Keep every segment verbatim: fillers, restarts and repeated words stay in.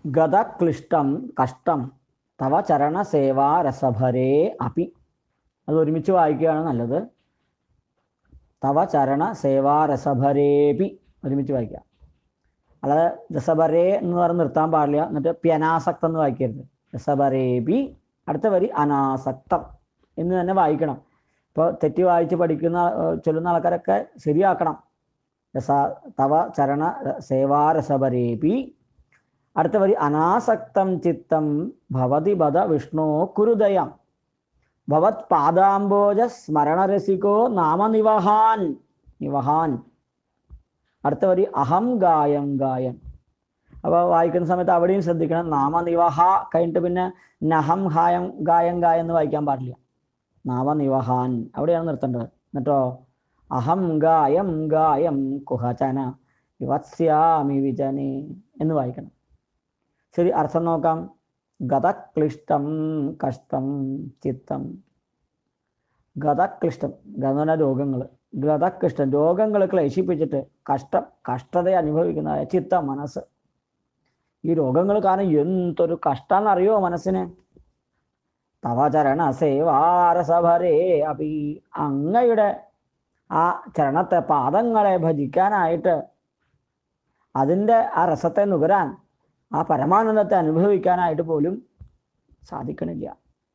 ഗതക്ലിഷ്ടം കഷ്ടം തവ ചരണ സേവാ രസഭരേ അപി. അത് ഒരുമിച്ച് വായിക്കുകയാണ് നല്ലത്. തവ ചരണ സേവാ രസഭരേപി ഒരുമിച്ച് വായിക്കുക. അല്ലാതെ രസഭരേ എന്ന് പറഞ്ഞ് നിർത്താൻ പാടില്ല. എന്നിട്ട് പ്യനാസക്തം എന്ന് വായിക്കരുത്. രസഭരേപി അടുത്ത വരി അനാസക്തം എന്ന് തന്നെ വായിക്കണം. ഇപ്പോൾ തെറ്റി വായിച്ച് പഠിക്കുന്ന ചൊല്ലുന്ന ആൾക്കാരൊക്കെ ശരിയാക്കണം. രസ തവ ചരണ സേവാ രസഭരേപി. അടുത്ത വരി അനാസക്തം ചിത്തം ഭവതി ബദ വിഷ്ണോ കുരുദയം ഭവത് പാദാംബോജ സ്മരണരസികോ നാമനിവഹാൻ നിവഹാൻ. അടുത്ത വരി അഹം ഗായം ഗായം. അപ്പോൾ വായിക്കുന്ന സമയത്ത് അവിടെയും ശ്രദ്ധിക്കണം. നാമനിവഹ കഴിഞ്ഞിട്ട് പിന്നെ നഹം ഹായം ഗായം ഗായം എന്ന് വായിക്കാൻ പാടില്ല. നാമനിവഹാൻ അവിടെയാണ് നിർത്തേണ്ടത്. എന്നിട്ടോ അഹം ഗായം ഗായം കുഹചന വിവത്സ്യാമി വിജനെ എന്ന് വായിക്കണം. ശരി, അർത്ഥം നോക്കാം. ഗതക്ലിഷ്ടം കഷ്ടം ചിത്തം. ഗതക്ലിഷ്ടം ഗതന രോഗങ്ങൾ. ഗതക്ലിഷ്ടം രോഗങ്ങൾ ക്ലേശിപ്പിച്ചിട്ട് കഷ്ടം കഷ്ടത അനുഭവിക്കുന്ന ചിത്തം മനസ്സ്. ഈ രോഗങ്ങൾ കാരണം എന്തൊരു കഷ്ടാന്നറിയോ മനസ്സിന്. തവചരണ സേവാരസഭരേ അപി. അങ്ങയുടെ ആ ചരണത്തെ പാദങ്ങളെ ഭജിക്കാനായിട്ട് അതിൻ്റെ ആ രസത്തെ നുകരാൻ ആ പരമാനന്ദത്തെ അനുഭവിക്കാനായിട്ട് പോലും സാധിക്കണില്ല.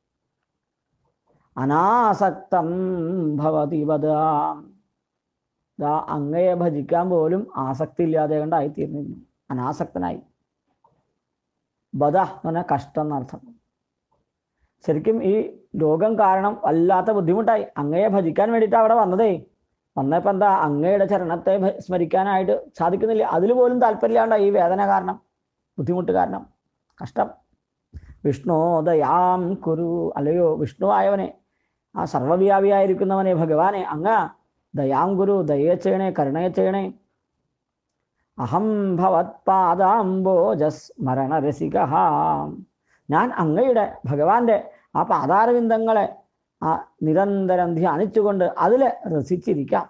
അനാസക്തം ഭവതി വദാം. ദാ അങ്ങയെ ഭജിക്കാൻ പോലും ആസക്തി ഇല്ലാതെ കൊണ്ടായിത്തീർന്നിരുന്നു. അനാസക്തനായി. ബദ എന്ന് പറഞ്ഞാൽ കഷ്ടം എന്നർത്ഥം. ശരിക്കും ഈ രോഗം കാരണം വല്ലാത്ത ബുദ്ധിമുട്ടായി. അങ്ങയെ ഭജിക്കാൻ വേണ്ടിയിട്ട് അവിടെ വന്നതേ. വന്നപ്പോൾ എന്താ അങ്ങയുടെ ചരണത്തെ സ്മരിക്കാനായിട്ട് സാധിക്കുന്നില്ല. അതിൽ പോലും താല്പര്യമില്ലാണ്ടായി. ഈ വേദന കാരണം, ബുദ്ധിമുട്ട് കാരണം, കഷ്ടം. വിഷ്ണു ദയാം കുരു. അല്ലയോ വിഷ്ണു ആയവനെ, ആ സർവവ്യാപിയായിരിക്കുന്നവനെ ഭഗവാനെ, അങ്ങ് ദയാം കുരു, ദയ ചെയ്യണേ, കരുണയെ ചെയ്യണേ. അഹം ഭവത് പാദാംബോജസ്മരണരസിക. ഞാൻ അങ്ങയുടെ ഭഗവാന്റെ ആ പാദാരവിന്ദങ്ങളെ ആ നിരന്തരം ധ്യാനിച്ചുകൊണ്ട് അതിൽ രസിച്ചിരിക്കാം.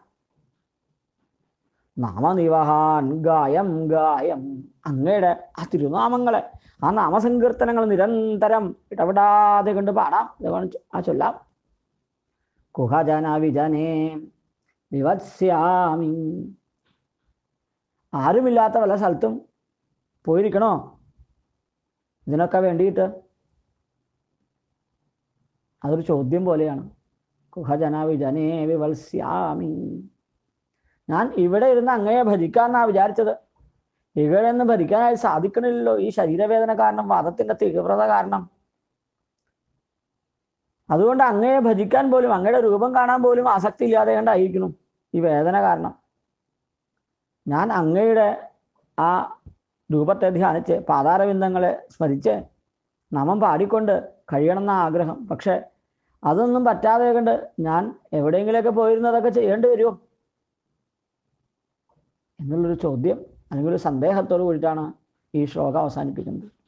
നാമനിവഹാൻ ഗായം ഗായം. അങ്ങയുടെ ആ തിരുനാമങ്ങളെ, ആ നാമസങ്കീർത്തനങ്ങൾ നിരന്തരം ഇടപെടാതെ കൊണ്ട് പാടാം. ആ ചൊല്ലാം. കുഹജന വിജനേ വിവത്സ്യാമി. ആരുമില്ലാത്ത പല സ്ഥലത്തും പോയിരിക്കണോ ഇതിനൊക്കെ വേണ്ടിയിട്ട്? അതൊരു ചോദ്യം പോലെയാണ്. കുഹജന വിജനേ വിവത്സ്യാമി. ഞാൻ ഇവിടെ ഇരുന്ന് അങ്ങയെ ഭജിക്കാന്നാ വിചാരിച്ചത്. ഇവിടെ നിന്ന് ഭരിക്കാനായി സാധിക്കണില്ലല്ലോ. ഈ ശരീരവേദന കാരണം, വാദത്തിന്റെ തീവ്രത കാരണം. അതുകൊണ്ട് അങ്ങയെ ഭജിക്കാൻ പോലും, അങ്ങയുടെ രൂപം കാണാൻ പോലും ആസക്തി ഇല്ലാതെ കൊണ്ടായിരിക്കണം ഈ വേദന കാരണം. ഞാൻ അങ്ങയുടെ ആ രൂപത്തെ ധ്യാനിച്ച് പാതാരവിന്ദങ്ങളെ സ്മരിച്ച് നാമം പാടിക്കൊണ്ട് കഴിയണമെന്ന ആഗ്രഹം. പക്ഷെ അതൊന്നും പറ്റാതെ കൊണ്ട് ഞാൻ എവിടെയെങ്കിലുമൊക്കെ പോയിരുന്നതൊക്കെ ചെയ്യേണ്ടി വരുമോ എന്നുള്ളൊരു ചോദ്യം അല്ലെങ്കിൽ ഒരു സന്ദേഹത്തോടു കൂടിയിട്ടാണ് ഈ ശ്ലോകം അവസാനിപ്പിക്കുന്നത്.